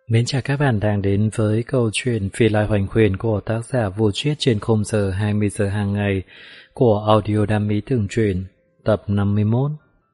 Mến chào các bạn đang đến với câu chuyện Phi Lai Hoành Huyền của tác giả Vô Triết trên khung giờ 20 giờ hàng ngày của Audio Đam Mỹ Tường Truyện, tập 51.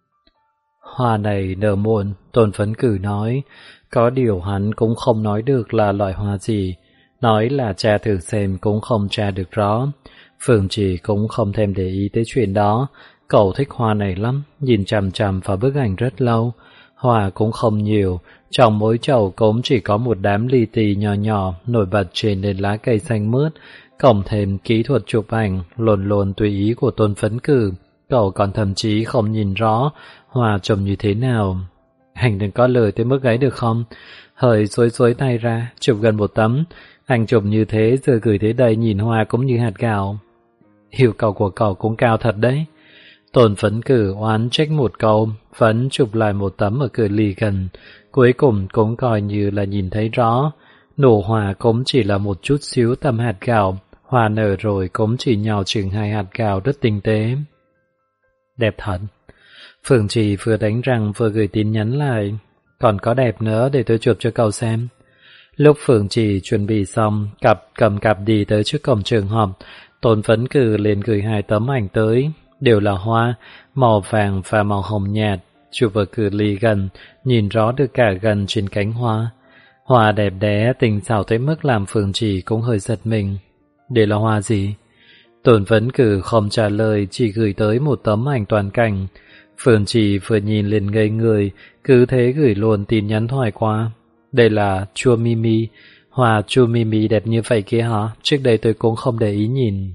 Hoa này nở muộn, Tôn Phấn Cử nói, có điều hắn cũng không nói được là loại hoa gì, nói là tra thử xem cũng không tra được rõ. Phương Trì cũng không thèm để ý tới chuyện đó, cậu thích hoa này lắm, nhìn chằm chằm vào bức ảnh rất lâu. Hoa cũng không nhiều, trong mỗi chậu cũng chỉ có một đám li ti nhỏ nhỏ nổi bật trên nền lá cây xanh mướt, cộng thêm kỹ thuật chụp ảnh luôn luôn tùy ý của Tôn Phấn Cử. Cậu còn thậm chí không nhìn rõ hoa trông như thế nào. Anh đừng có lời tới mức ấy được không? Hời xuôi tay ra, chụp gần một tấm. Anh chụp như thế rồi gửi tới đây nhìn hoa cũng như hạt gạo. Yêu cầu của cậu cũng cao thật đấy. Tôn Phấn Cử oán trách một câu, vẫn chụp lại một tấm ở cự ly gần. Cuối cùng cũng coi như là nhìn thấy rõ. Nổ hoa cũng chỉ là một chút xíu tầm hạt gạo, hoa nở rồi cũng chỉ nhỏ chừng 2 hạt gạo rất tinh tế. Đẹp thật. Phương Trì vừa đánh răng vừa gửi tin nhắn lại. Còn có đẹp nữa để tôi chụp cho cậu xem. Lúc Phương Trì chuẩn bị xong, cầm cặp đi tới trước cổng trường học, Tôn Phấn Cử liền gửi 2 tấm ảnh tới. Đều là hoa, màu vàng và màu hồng nhạt, chụp ở cự ly gần, nhìn rõ được cả gần trên cánh hoa. Hoa đẹp đẽ, tinh xảo tới mức làm Phương Trì cũng hơi giật mình. Đây là hoa gì? Tôn Phấn Cử không trả lời, chỉ gửi tới một tấm ảnh toàn cảnh. Phương Trì vừa nhìn liền ngây người, cứ thế gửi luôn tin nhắn thoại qua. Đây là chua Mimi, hoa chua Mimi đẹp như vậy kia hả? Trước đây tôi cũng không để ý nhìn.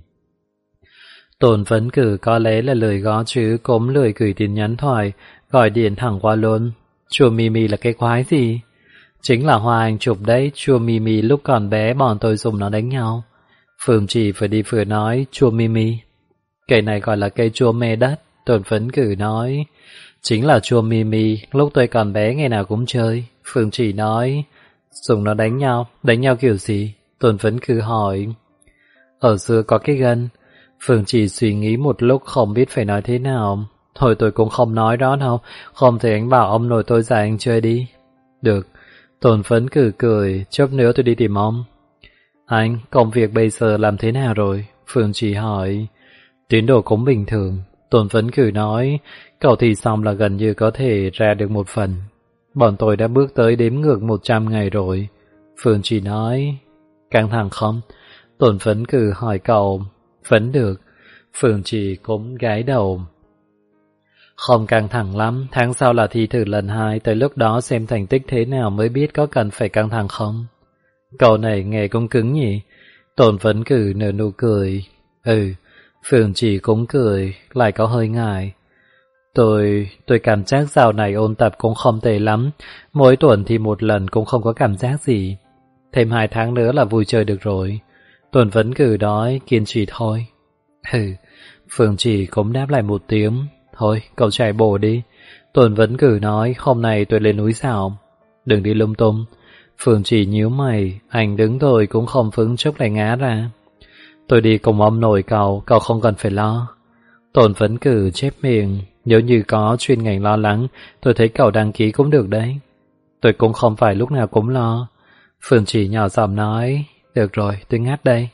Tôn Phấn Cử có lẽ là lời gõ chứ cũng lười gửi tin nhắn thoại, gọi điện thẳng qua luôn. Chua Mimi là cái quái gì? Chính là hoa anh chụp đấy, chua Mimi lúc còn bé bọn tôi dùng nó đánh nhau. Phương Trì vừa đi vừa nói, chua Mimi. Cây này gọi là cây chua mê đất, Tôn Phấn Cử nói. Chính là chua Mimi, lúc tôi còn bé ngày nào cũng chơi. Phương Trì nói, dùng nó đánh nhau kiểu gì? Tôn Phấn Cử hỏi. Ở xưa có cái gân. Phương Trì suy nghĩ một lúc không biết phải nói thế nào. Thôi tôi cũng không nói đó đâu, không thể anh bảo ông nội tôi dạy anh chơi đi. Được, Tôn Phấn Cử cười, chốc nữa tôi đi tìm ông. Anh, công việc bây giờ làm thế nào rồi? Phương Trì hỏi. Tiến độ cũng bình thường, Tôn Phấn Cử nói, cậu thi xong là gần như có thể ra được một phần. Bọn tôi đã bước tới đếm ngược 100 ngày rồi. Phương Trì nói, căng thẳng không? Tôn Phấn Cử hỏi cậu. Vẫn được. Phương Trì cũng gái đầu. Không căng thẳng lắm, tháng sau là thi thử lần 2, tới lúc đó xem thành tích thế nào mới biết có cần phải căng thẳng không. Câu này nghe cũng cứng nhỉ. Tôn Phấn Cử nở nụ cười. Phương Trì cũng cười, lại có hơi ngại. Tôi cảm giác dạo này ôn tập cũng không tệ lắm, mỗi tuần thì một lần cũng không có cảm giác gì. Thêm 2 tháng nữa là vui chơi được rồi. Tôn Phấn Cử nói, kiên trì thôi. Phương Trì cũng đáp lại một tiếng. Thôi, cậu chạy bộ đi. Tôn Phấn Cử nói, hôm nay tôi lên núi sao? Đừng đi lung tung. Phương Trì nhíu mày, anh đứng thôi cũng không vững chốc lại ngã ra. Tôi đi cùng ông nội cậu không cần phải lo. Tôn Phấn Cử chép miệng, nếu như có chuyên ngành lo lắng, tôi thấy cậu đăng ký cũng được đấy. Tôi cũng không phải lúc nào cũng lo. Phương Trì nhỏ giọng nói, được rồi, tôi ngắt đây.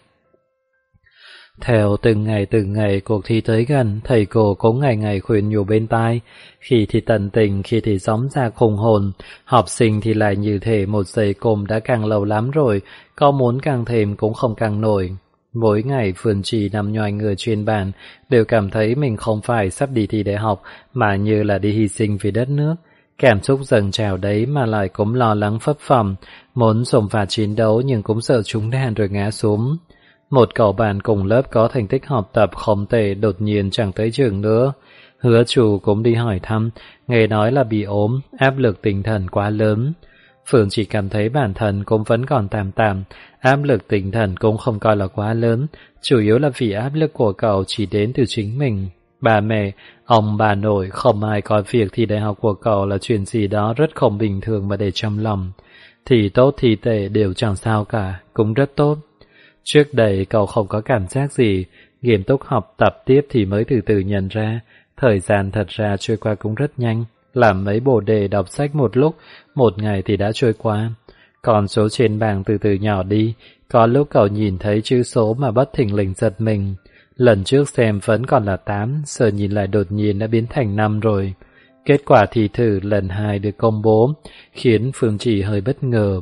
Theo từng ngày cuộc thi tới gần, thầy cô cũng ngày ngày khuyên nhủ bên tai, khi thì tận tình, khi thì gióng ra khùng hồn, học sinh thì lại như thể một giây cùng đã càng lâu lắm rồi, có muốn càng thêm cũng không càng nổi. Mỗi ngày Phương Trì nằm nhoài người trên bàn, đều cảm thấy mình không phải sắp đi thi đại học, mà như là đi hy sinh vì đất nước. Cảm xúc dâng trào đấy mà lại cũng lo lắng phấp phồng, muốn xông pha chiến đấu nhưng cũng sợ trúng đạn rồi ngã xuống. Một cậu bạn cùng lớp có thành tích học tập không tệ đột nhiên chẳng tới trường nữa. Hứa chủ cũng đi hỏi thăm, nghe nói là bị ốm, áp lực tinh thần quá lớn. Phương chỉ cảm thấy bản thân cũng vẫn còn tạm, áp lực tinh thần cũng không coi là quá lớn, chủ yếu là vì áp lực của cậu chỉ đến từ chính mình. Bà mẹ, ông bà nội không ai coi việc thi đại học của cậu là chuyện gì đó rất không bình thường mà để trong lòng. Thì tốt thì tệ đều chẳng sao cả, cũng rất tốt. Trước đây cậu không có cảm giác gì, nghiêm túc học tập tiếp thì mới từ từ nhận ra, thời gian thật ra trôi qua cũng rất nhanh. Làm mấy bồ đề đọc sách một lúc, một ngày thì đã trôi qua. Con số trên bảng từ từ nhỏ đi, có lúc cậu nhìn thấy chữ số mà bất thình lình giật mình. Lần trước xem vẫn còn là 8, giờ nhìn lại đột nhiên đã biến thành 5 rồi. Kết quả thi thử lần 2 được công bố, khiến Phương Chỉ hơi bất ngờ.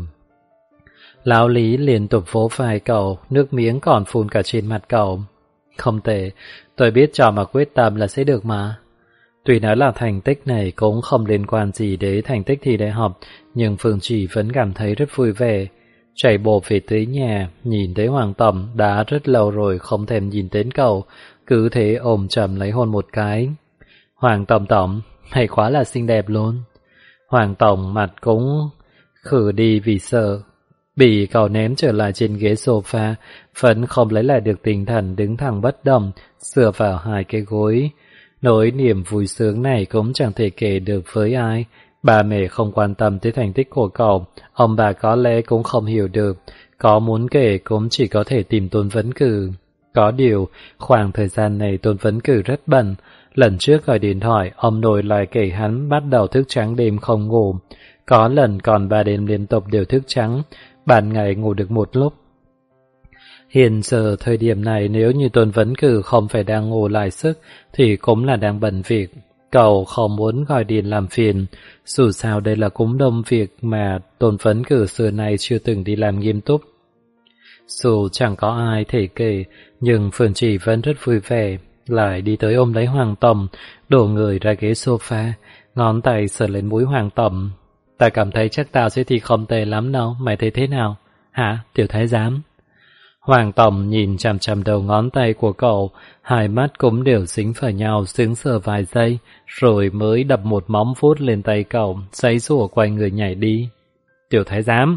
Lão Lý liên tục vỗ vai cậu, nước miếng còn phun cả trên mặt cậu. Không tệ, tôi biết trò mà quyết tâm là sẽ được mà. Tuy nói là thành tích này cũng không liên quan gì đến thành tích thi đại học, nhưng Phương Chỉ vẫn cảm thấy rất vui vẻ. Chạy bộ về tới nhà, nhìn thấy Hoàng Tổng đã rất lâu rồi không thèm nhìn đến cậu, cứ thế ôm chầm lấy hôn một cái. Hoàng Tổng, mày quá là xinh đẹp luôn. Hoàng Tổng mặt cũng khử đi vì sợ. Bị cậu ném trở lại trên ghế sofa, vẫn không lấy lại được tinh thần đứng thẳng bất động, dựa vào hai cái gối. Nỗi niềm vui sướng này cũng chẳng thể kể được với ai. Bà mẹ không quan tâm tới thành tích của cậu, ông bà có lẽ cũng không hiểu được. Có muốn kể cũng chỉ có thể tìm Tôn Vấn Cử. Có điều, khoảng thời gian này Tôn Vấn Cử rất bận. Lần trước gọi điện thoại, ông nội lại kể hắn bắt đầu thức trắng đêm không ngủ. Có lần còn 3 đêm liên tục đều thức trắng, ban ngày ngủ được một lúc. Hiện giờ thời điểm này nếu như Tôn Vấn Cử không phải đang ngủ lại sức thì cũng là đang bận việc. Cậu không muốn gọi điện làm phiền, dù sao đây là cúm đông việc mà Tôn Vấn Cử xưa nay chưa từng đi làm nghiêm túc. Dù chẳng có ai thể kể, nhưng Phương Chỉ vẫn rất vui vẻ, lại đi tới ôm lấy Hoàng Tổng, đổ người ra ghế sofa, ngón tay sờ lên mũi Hoàng Tổng. Ta cảm thấy chắc tao sẽ thi không tệ lắm đâu, mày thấy thế nào? Hả, tiểu thái giám? Hoàng Tổng nhìn chằm chằm đầu ngón tay của cậu, hai mắt cũng đều dính vào nhau sững sờ vài giây, rồi mới đập một móng vuốt lên tay cậu, giãy giụa quay người nhảy đi. Tiểu thái giám!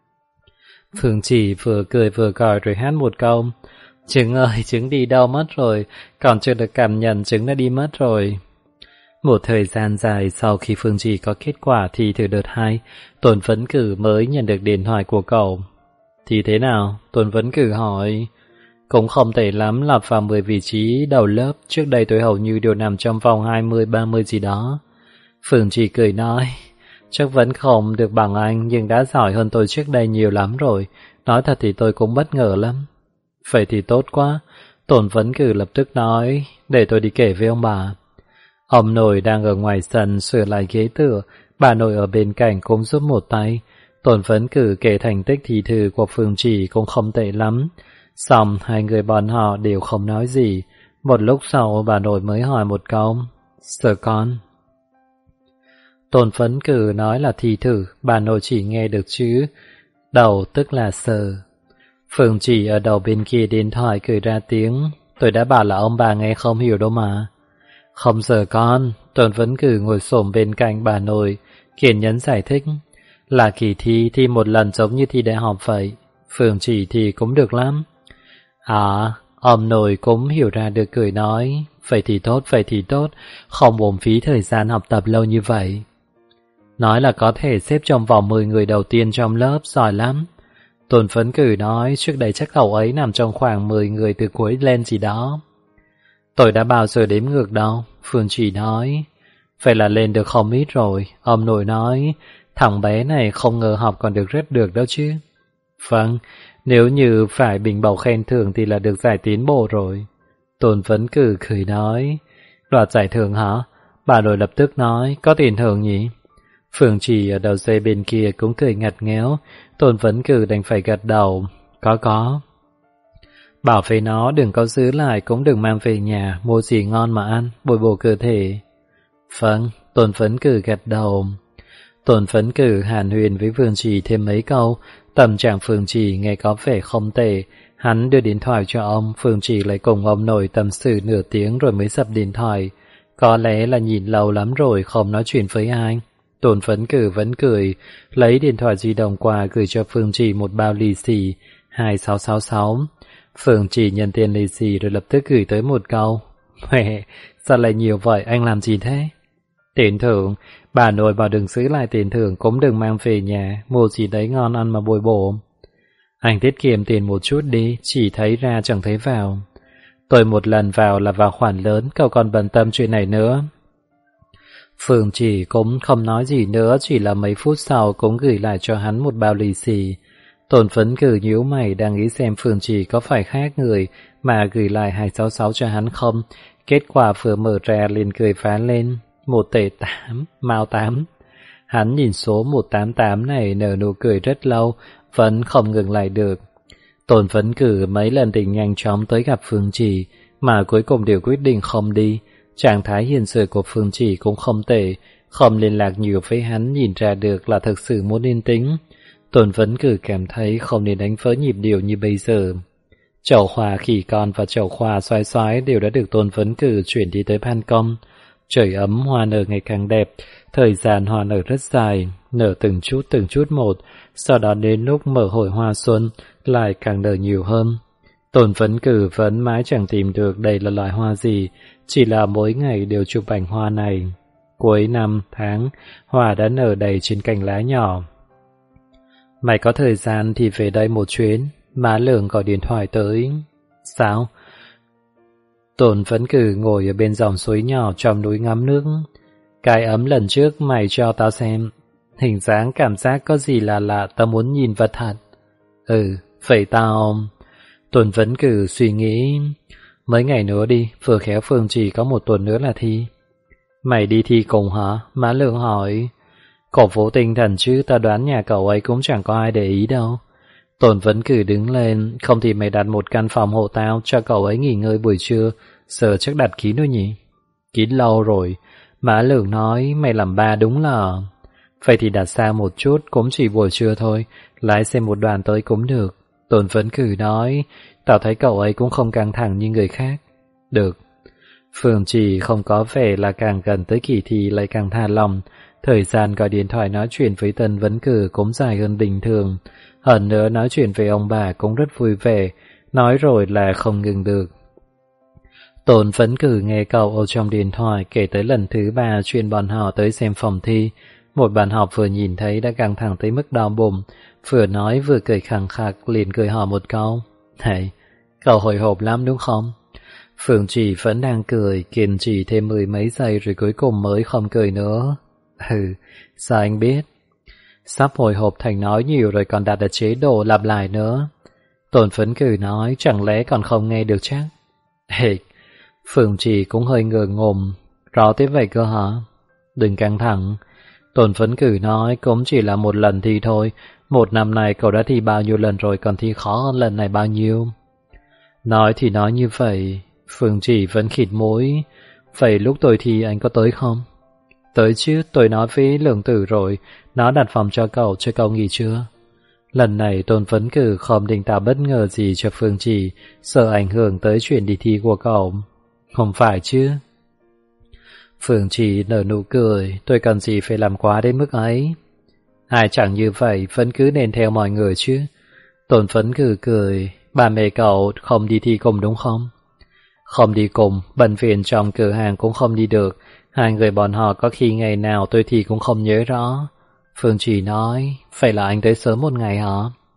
Phương Chỉ vừa cười vừa gọi rồi hát một câu. Trứng ơi, trứng đi đâu mất rồi, còn chưa được cảm nhận trứng đã đi mất rồi. Một thời gian dài sau khi Phương Chỉ có kết quả thi thử đợt 2, Tôn Vấn Cử mới nhận được điện thoại của cậu. Thì thế nào? Tôn Vấn Cử hỏi. Cũng không tệ lắm, lọt vào 10 vị trí đầu lớp, trước đây tôi hầu như đều nằm trong vòng 20-30 gì đó. Phương Chỉ cười nói, chắc vẫn không được bằng anh, nhưng đã giỏi hơn tôi trước đây nhiều lắm rồi. Nói thật thì tôi cũng bất ngờ lắm. Vậy thì tốt quá. Tôn Vấn Cử lập tức nói, để tôi đi kể với ông bà. Ông nội đang ở ngoài sân sửa lại ghế tựa, bà nội ở bên cạnh cũng giúp một tay. Tôn Vấn Cử kể thành tích thi thử của Phương Chỉ cũng không tệ lắm. Xong hai người bọn họ đều không nói gì. Một lúc sau bà nội mới hỏi một câu, sợ con? Tôn Vấn Cử nói là thi thử, bà nội chỉ nghe được chữ đầu tức là sờ. Phương Chỉ ở đầu bên kia điện thoại cười ra tiếng, tôi đã bảo là ông bà nghe không hiểu đâu mà. Không sợ con, Tôn Vấn Cử ngồi xổm bên cạnh bà nội, kiên nhẫn giải thích, là kỳ thi một lần giống như thi đại học vậy, Phương Chỉ thì cũng được lắm. À, ông nội cũng hiểu ra được cười nói, vậy thì tốt, không uổng phí thời gian học tập lâu như vậy. Nói là có thể xếp trong vòng 10 người đầu tiên trong lớp, giỏi lắm. Tôn Vấn Cử nói trước đây chắc cậu ấy nằm trong khoảng 10 người từ cuối lên gì đó. Tôi đã bao giờ đếm ngược đâu, Phương Chỉ nói. Vậy là lên được không ít rồi, ông nội nói, thằng bé này không ngờ học còn được rất được đâu chứ. Vâng, nếu như phải bình bầu khen thưởng thì là được giải tiến bộ rồi. Tôn Vấn Cử cười nói, đoạt giải thưởng hả? Bà nội lập tức nói, có tiền thưởng nhỉ? Phương Chỉ ở đầu dây bên kia cũng cười ngặt nghẽo, Tôn Vấn Cử đành phải gật đầu, có. Bảo với nó đừng có giữ lại cũng đừng mang về nhà, mua gì ngon mà ăn, bồi bổ cơ thể. Vâng, Tôn Vấn Cử gật đầu. Tôn Vấn Cử hàn huyền với Phương Chỉ thêm mấy câu, tâm trạng Phương Chỉ nghe có vẻ không tệ. Hắn đưa điện thoại cho ông, Phương Chỉ lại cùng ông nội tâm sự nửa tiếng rồi mới dập điện thoại. Có lẽ là nhìn lâu lắm rồi không nói chuyện với ai. Tôn Vấn Cử vẫn cười, lấy điện thoại di động qua gửi cho Phương Chỉ một bao lì xì 2666. Phương Chỉ nhận tiền lì xì rồi lập tức gửi tới một câu, mẹ, sao lại nhiều vậy, anh làm gì thế? Tiền thưởng, bà nội bảo đừng giữ lại tiền thưởng cũng đừng mang về nhà, mua gì đấy ngon ăn mà bồi bổ. Anh tiết kiệm tiền một chút đi, chỉ thấy ra chẳng thấy vào. Tôi một lần vào là vào khoản lớn, cậu còn bận tâm chuyện này nữa. Phương Chỉ cũng không nói gì nữa, chỉ là mấy phút sau cũng gửi lại cho hắn một bao lì xì. Tôn Phấn Cử nhíu mày đang nghĩ xem Phương Chỉ có phải khác người mà gửi lại 266 cho hắn không. Kết quả vừa mở ra liền cười phá lên. 1 tệ 8, Mao 8. Hắn nhìn số 188 này nở nụ cười rất lâu, vẫn không ngừng lại được. Tôn Phấn Cử mấy lần định nhanh chóng tới gặp Phương Chỉ, mà cuối cùng đều quyết định không đi. Trạng thái hiện sự của Phương Chỉ cũng không tệ, không liên lạc nhiều với hắn nhìn ra được là thực sự muốn yên tĩnh. Tôn Phấn Cử cảm thấy không nên đánh vỡ nhịp điệu như bây giờ. Chậu hoa khỉ con và chậu hoa xoái xoái đều đã được Tôn Phấn Cử chuyển đi tới ban công. Trời ấm, hoa nở ngày càng đẹp, thời gian hoa nở rất dài, nở từng chút một, sau đó đến lúc mở hội hoa xuân lại càng nở nhiều hơn. Tôn Phấn Cử vẫn mãi chẳng tìm được đây là loài hoa gì, chỉ là mỗi ngày đều chụp ảnh hoa này. Cuối năm, tháng, hoa đã nở đầy trên cành lá nhỏ. Mày có thời gian thì về đây một chuyến, má Lượng gọi điện thoại tới. Sao? Tôn Phấn Cử ngồi ở bên dòng suối nhỏ trong núi ngắm nước. Cái ấm lần trước mày cho tao xem, hình dáng cảm giác có gì là lạ, tao muốn nhìn vật thật. Vậy tao... Tôn Phấn Cử suy nghĩ, mấy ngày nữa đi, vừa khéo Phương Chỉ có 1 tuần nữa là thi. Mày đi thi cùng hả? Má Lượng hỏi. Cổ vũ tinh thần chứ, tao đoán nhà cậu ấy cũng chẳng có ai để ý đâu. Tôn Phấn Cử đứng lên, không thì mày đặt một căn phòng hộ tao cho cậu ấy nghỉ ngơi buổi trưa, giờ chắc đặt kín rồi nhỉ? Kín lâu rồi. Má Lượng nói, mày làm ba đúng là... Vậy thì đặt xa một chút, cũng chỉ buổi trưa thôi, lái xe một đoàn tới cũng được. Tôn Phấn Cử nói, tao thấy cậu ấy cũng không căng thẳng như người khác. Được. Phương Chỉ không có vẻ là càng gần tới kỳ thi lại càng tha lòng. Thời gian gọi điện thoại nói chuyện với Tôn Phấn Cử cũng dài hơn bình thường. Hơn nữa nói chuyện với ông bà cũng rất vui vẻ, nói rồi là không ngừng được. Tôn Phấn Cử nghe cậu ở trong điện thoại kể tới lần thứ 3 chuyện bọn họ tới xem phòng thi. Một bạn học vừa nhìn thấy đã căng thẳng tới mức đau bụng, vừa nói vừa cười khẳng khặc, liền cười hỏi một câu. Này, cậu hồi hộp lắm đúng không? Phương Chỉ vẫn đang cười, kiên trì thêm 10 mấy giây rồi cuối cùng mới không cười nữa. Sao anh biết? Sắp hồi hộp thành nói nhiều rồi còn đặt ở chế độ lặp lại nữa. Tôn Phấn Cử nói, chẳng lẽ còn không nghe được chắc? Phương Chỉ cũng hơi ngờ ngồm. Rõ thế vậy cơ hả? Đừng căng thẳng. Tôn Phấn Cử nói, cũng chỉ là 1 lần thi thôi. 1 năm này cậu đã thi bao nhiêu lần rồi, còn thi khó hơn lần này bao nhiêu? Nói thì nói như vậy. Phương Chỉ vẫn khịt mũi. Vậy lúc tôi thi anh có tới không? Tới chứ, tôi nói với Lượng Tử rồi, nó đặt phòng cho cậu nghỉ chưa? Lần này Tôn Phấn Cử không định tạo bất ngờ gì cho Phương Chỉ, sợ ảnh hưởng tới chuyện đi thi của cậu. Không phải chứ? Phương Chỉ nở nụ cười, tôi cần gì phải làm quá đến mức ấy. Ai chẳng như vậy, vẫn cứ nên theo mọi người chứ. Tôn Phấn Cử cười, ba mẹ cậu không đi thi cùng đúng không? Không đi cùng, bệnh viện trong cửa hàng cũng không đi được. 2 người bọn họ có khi ngày nào tôi thì cũng không nhớ rõ. Phương Chỉ nói, phải là anh tới sớm một ngày hả?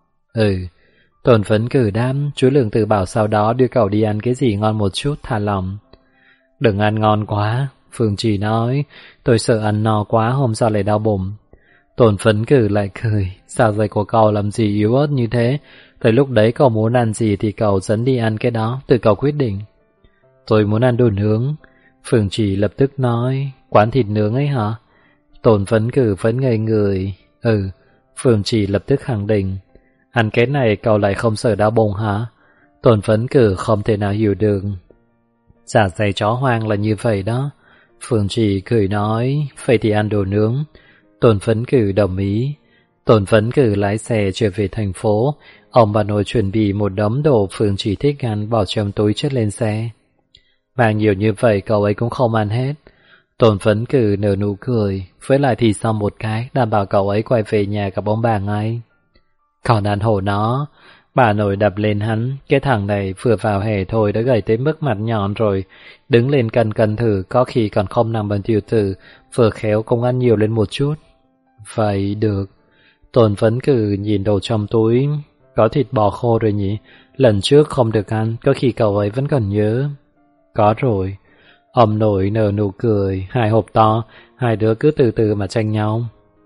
Tôn Phấn Cử đáp, chú Lượng Tử bảo sau đó đưa cậu đi ăn cái gì ngon một chút, thả lòng. Đừng ăn ngon quá, Phương Chỉ nói, tôi sợ ăn no quá hôm sau lại đau bụng. Tôn Phấn Cử lại cười, sao vậy của cậu làm gì yếu ớt như thế? Tới lúc đấy cậu muốn ăn gì thì cậu dẫn đi ăn cái đó, tự cậu quyết định. Tôi muốn ăn đồ nướng. Phương Chỉ lập tức nói, quán thịt nướng ấy hả? Tôn Phấn Cử vẫn ngây người. Phương Chỉ lập tức khẳng định. Ăn cái này cậu lại không sợ đau bụng hả? Tôn Phấn Cử không thể nào hiểu được. Dạ dày chó hoang là như vậy đó. Phương Chỉ cười nói, vậy thì ăn đồ nướng. Tôn Phấn Cử đồng ý. Tôn Phấn Cử lái xe trở về thành phố. Ông bà nội chuẩn bị một đống đồ Phương Chỉ thích ăn bỏ trong túi chất lên xe. Mang nhiều như vậy cậu ấy cũng không ăn hết. Tôn Phấn Cử nở nụ cười, với lại thì xong một cái, đảm bảo cậu ấy quay về nhà gặp ông bà ngay. Còn ăn hổ nó, bà nội đập lên hắn, cái thằng này vừa vào hè thôi đã gầy tới mức mặt nhọn rồi, đứng lên cân thử có khi còn không nằm bằng tiểu tử, vừa khéo cũng ăn nhiều lên một chút. Vậy được. Tôn Phấn Cử nhìn đồ trong túi, có thịt bò khô rồi nhỉ, lần trước không được ăn, có khi cậu ấy vẫn còn nhớ. Có rồi. Ông nội nở nụ cười, 2 hộp to, hai đứa cứ từ từ mà tranh nhau.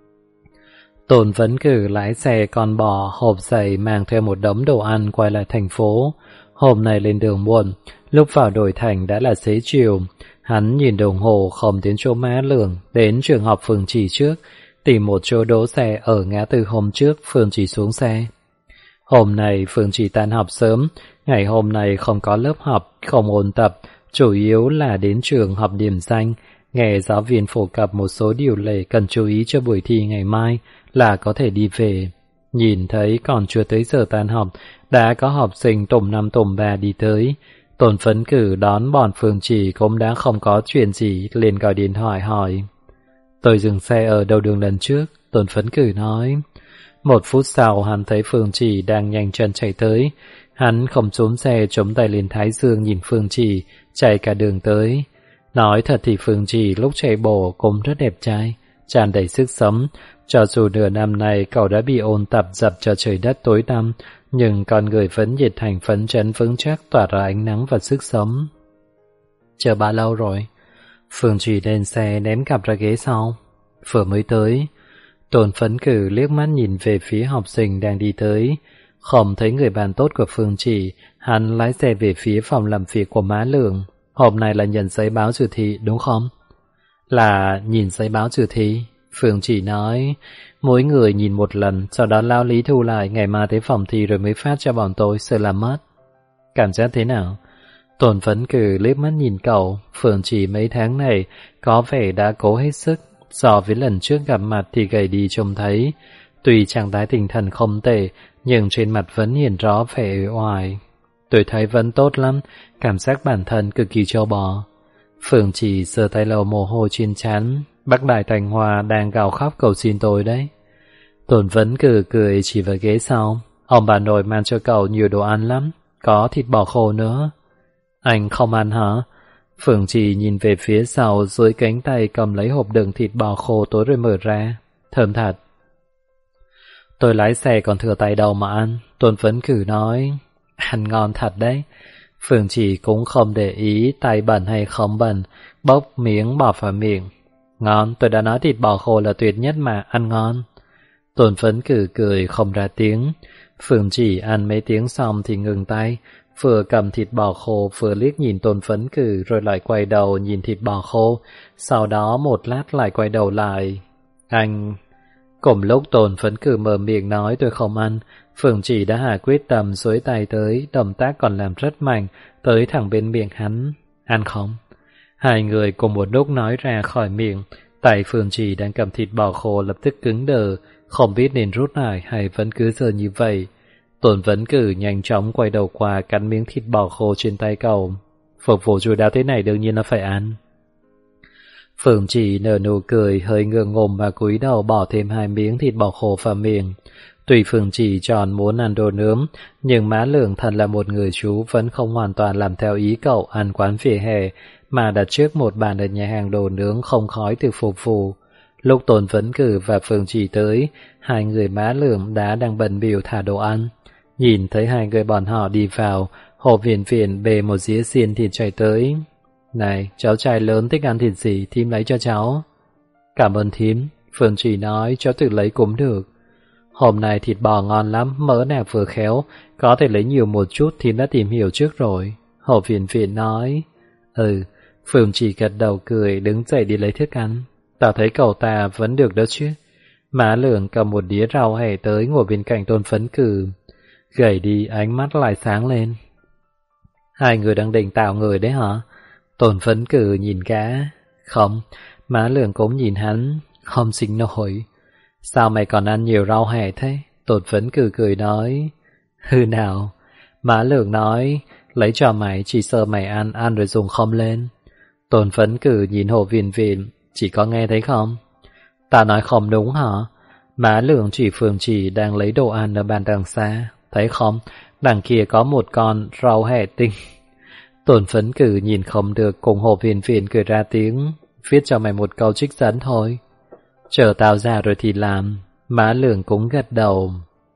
Tôn Vấn Cử lái xe con bò, hộp giày mang theo một đống đồ ăn quay lại thành phố. Hôm nay lên đường muộn, lúc vào đổi thành đã là xế chiều. Hắn nhìn đồng hồ không đến chỗ Má Lường, đến trường học Phương Trì trước, tìm một chỗ đỗ xe ở ngã tư hôm trước Phương Trì xuống xe. Hôm nay Phương Trì tan học sớm, ngày hôm nay không có lớp học, không ôn tập, chủ yếu là đến trường học điểm danh, nghe giáo viên phổ cập một số điều lệ cần chú ý cho buổi thi ngày mai là có thể đi về. Nhìn thấy còn chưa tới giờ tan học, đã có học sinh tùm 5 tùm 3 đi tới. Tôn Phấn Cử đón bọn Phương Trì cũng đã không có chuyện gì, liền gọi điện thoại hỏi. Tôi dừng xe ở đầu đường lần trước, Tôn Phấn Cử nói. Một phút sau hắn thấy Phương Trì đang nhanh chân chạy tới. Hắn không xuống xe, chống tay lên thái dương nhìn Phương Trì chạy cả đường tới. Nói thật thì Phương Trì lúc chạy bộ cũng rất đẹp trai, tràn đầy sức sống. Cho dù nửa năm nay cậu đã bị ôn tập dập cho trời đất tối tăm, nhưng con người vẫn nhiệt thành phấn chấn vững chắc, tỏa ra ánh nắng và sức sống. Chờ bao lâu rồi? Phương Trì lên xe ném cặp ra ghế sau. Vừa mới tới. Tôn Phấn Cử liếc mắt nhìn về phía học sinh đang đi tới. Không thấy người bạn tốt của Phương Trì, hắn lái xe về phía phòng làm việc của Má Lường. Hôm nay là nhận giấy báo trừ thi đúng không? Là nhìn giấy báo trừ thi. Phương Trì nói, mỗi người nhìn một lần, sau đó lao lý thu lại, ngày mai tới phòng thi rồi mới phát cho bọn tôi, sợ làm mất. Cảm giác thế nào? Tôn Phấn Cử liếc mắt nhìn cậu. Phương Trì mấy tháng này có vẻ đã cố hết sức, so với lần trước gặp mặt thì gầy đi trông thấy. Tuy trạng thái tinh thần không tệ, nhưng trên mặt vẫn hiện rõ vẻ uể oải. Tôi thấy vẫn tốt lắm, cảm giác bản thân cực kỳ trâu bò. Phương Trì giơ tay lau mồ hôi trên trán. Bác Đại Thành Hòa đang gào khóc cầu xin tôi đấy. Tôn Vấn cười chỉ vào ghế sau. Ông bà nội mang cho cậu nhiều đồ ăn lắm, có thịt bò khô nữa. Anh không ăn hả? Phương Trì nhìn về phía sau, dưới cánh tay cầm lấy hộp đựng thịt bò khô tối rồi mở ra. Thơm thật. Tôi lái xe còn thừa tay đâu mà ăn. Tôn Vấn nói. Ăn ngon thật đấy. Phương Trì cũng không để ý tay bẩn hay không bẩn, bốc miếng bỏ vào miệng. Ngon, tôi đã nói thịt bò khô là tuyệt nhất mà, ăn ngon. Tôn Phấn cười không ra tiếng. Phương Trì ăn mấy tiếng xong thì ngừng tay, vừa cầm thịt bò khô vừa liếc nhìn Tôn Phấn rồi lại quay đầu nhìn thịt bò khô, sau đó một lát lại quay đầu lại. Anh... Cùng lúc Tôn Phấn mở miệng nói tôi không ăn, Phương Trì đã hạ quyết tâm duỗi tay tới, động tác còn làm rất mạnh, tới thẳng bên miệng hắn. Ăn không? Hai người cùng một lúc nói ra khỏi miệng, tay Phương Trì đang cầm thịt bò khô lập tức cứng đờ, không biết nên rút lại hay vẫn cứ giờ như vậy. Tôn Vấn nhanh chóng quay đầu qua cắn miếng thịt bò khô trên tay cậu. Phục vụ chu đáo thế này đương nhiên là phải ăn. Phương Trì nở nụ cười hơi ngượng ngùng và cúi đầu bỏ thêm 2 miếng thịt bò khô vào miệng. Tuy Phương Trì tròn muốn ăn đồ nướng, nhưng Má Lường thật là một người chú vẫn không hoàn toàn làm theo ý cậu ăn quán vỉa hè, mà đặt trước một bàn ở nhà hàng đồ nướng không khói từ phục vụ. Lúc Tôn Vấn và Phương Trì tới, hai người Má Lường đã đang bận bịu thả đồ ăn. Nhìn thấy hai người bọn họ đi vào, Hồ Viễn bê một dĩa xiên thịt chạy tới. Này, cháu trai lớn thích ăn thịt gì, thím lấy cho cháu. Cảm ơn thím, Phương Trì nói, cháu tự lấy cũng được. Hôm nay thịt bò ngon lắm, mỡ nạc vừa khéo, có thể lấy nhiều một chút, thím đã tìm hiểu trước rồi. Hồ Viễn nói. Phương Trì gật đầu cười, đứng dậy đi lấy thức ăn. Tao thấy cậu ta vẫn được đó chứ. Má Lường cầm một đĩa rau hẻ tới ngồi bên cạnh Tôn Phấn gầy đi, ánh mắt lại sáng lên. Hai người đang định tạo người đấy hả? Tôn Phấn nhìn gã. Không, Má Lường cũng nhìn hắn, không sinh nổi. Sao mày còn ăn nhiều rau hẻ thế? Tôn Phấn cười nói. Hư nào? Má Lường nói, lấy cho mày, chỉ sợ mày ăn rồi dùng không lên. Tôn Phấn nhìn Hồ Viễn, chỉ có nghe thấy không? Ta nói không đúng hả? Má Lường chỉ Phương Trì đang lấy đồ ăn ở bàn đằng xa. Thấy không? Đằng kia có một con rau hẻ tinh. Tôn Phấn nhìn không được, cùng Hồ Viễn cười ra tiếng. Viết cho mày một câu trích dẫn thôi. Chờ tao ra rồi thì làm. Má Lường cũng gật đầu.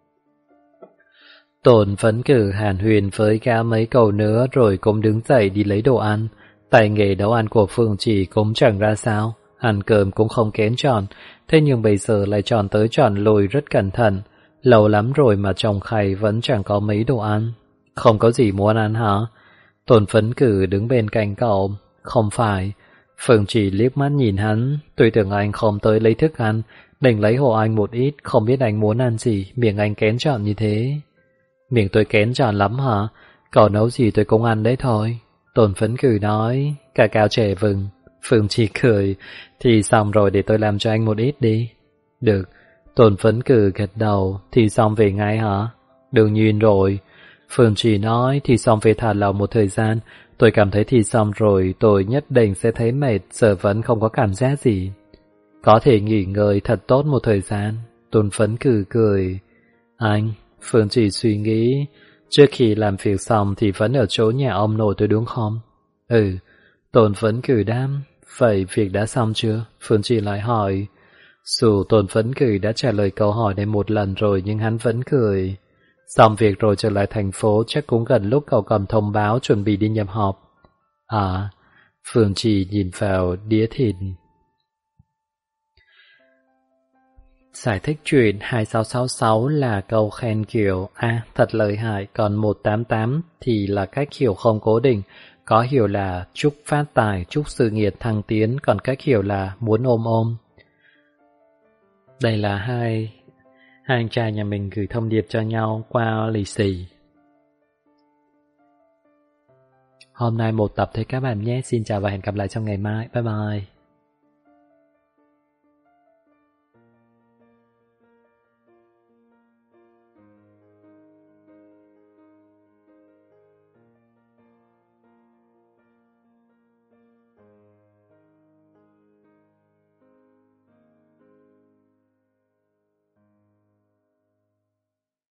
Tôn Phấn hàn huyền với gã mấy câu nữa rồi cũng đứng dậy đi lấy đồ ăn. Tay nghề nấu ăn của Phương Trì cũng chẳng ra sao. Ăn cơm cũng không kén chọn, thế nhưng bây giờ lại chọn tới chọn lui rất cẩn thận. Lâu lắm rồi mà trong khay vẫn chẳng có mấy đồ ăn. Không có gì muốn ăn hả? Tôn Phấn Cử đứng bên cạnh cậu. Không phải. Phương chỉ liếc mắt nhìn hắn. Tôi tưởng anh không tới lấy thức ăn, định lấy hộ anh một ít, không biết anh muốn ăn gì, miệng anh kén chọn như thế. Miệng tôi kén chọn lắm hả? Cậu nấu gì tôi cũng ăn đấy thôi. Tôn Phấn Cử nói. Cà cao trẻ vừng. Phương chỉ cười. Thì xong rồi, để tôi làm cho anh một ít đi. Được. Tôn Phấn Cử gật đầu. Thì xong về ngay hả? Đương nhiên rồi. Phương chỉ nói. Thì xong về thả lỏng một thời gian. Tôi cảm thấy thì xong rồi tôi nhất định sẽ thấy mệt, giờ vẫn không có cảm giác gì. Có thể nghỉ ngơi thật tốt một thời gian. Tôn Phấn Cử cười. Anh, Phương chỉ suy nghĩ, trước khi làm việc xong thì vẫn ở chỗ nhà ông nội tôi đúng không? Ừ, Tôn Phấn Cử đáp. Vậy việc đã xong chưa? Phương chỉ lại hỏi. Dù Tôn Phấn Cử đã trả lời câu hỏi này một lần rồi nhưng hắn vẫn cười. Xong việc rồi trở lại thành phố, chắc cũng gần lúc cậu cầm thông báo chuẩn bị đi nhập họp. À, Phương chỉ nhìn vào đĩa thịt. Giải thích chuyện 2666 là câu khen kiểu thật lợi hại, còn 188 thì là cách hiểu không cố định. Có hiểu là chúc phát tài, chúc sự nghiệp thăng tiến, còn cách hiểu là muốn ôm ôm. Đây là hai anh trai nhà mình gửi thông điệp cho nhau qua lì xì. Hôm nay một tập thôi các bạn nhé. Xin chào và hẹn gặp lại trong ngày mai. Bye bye.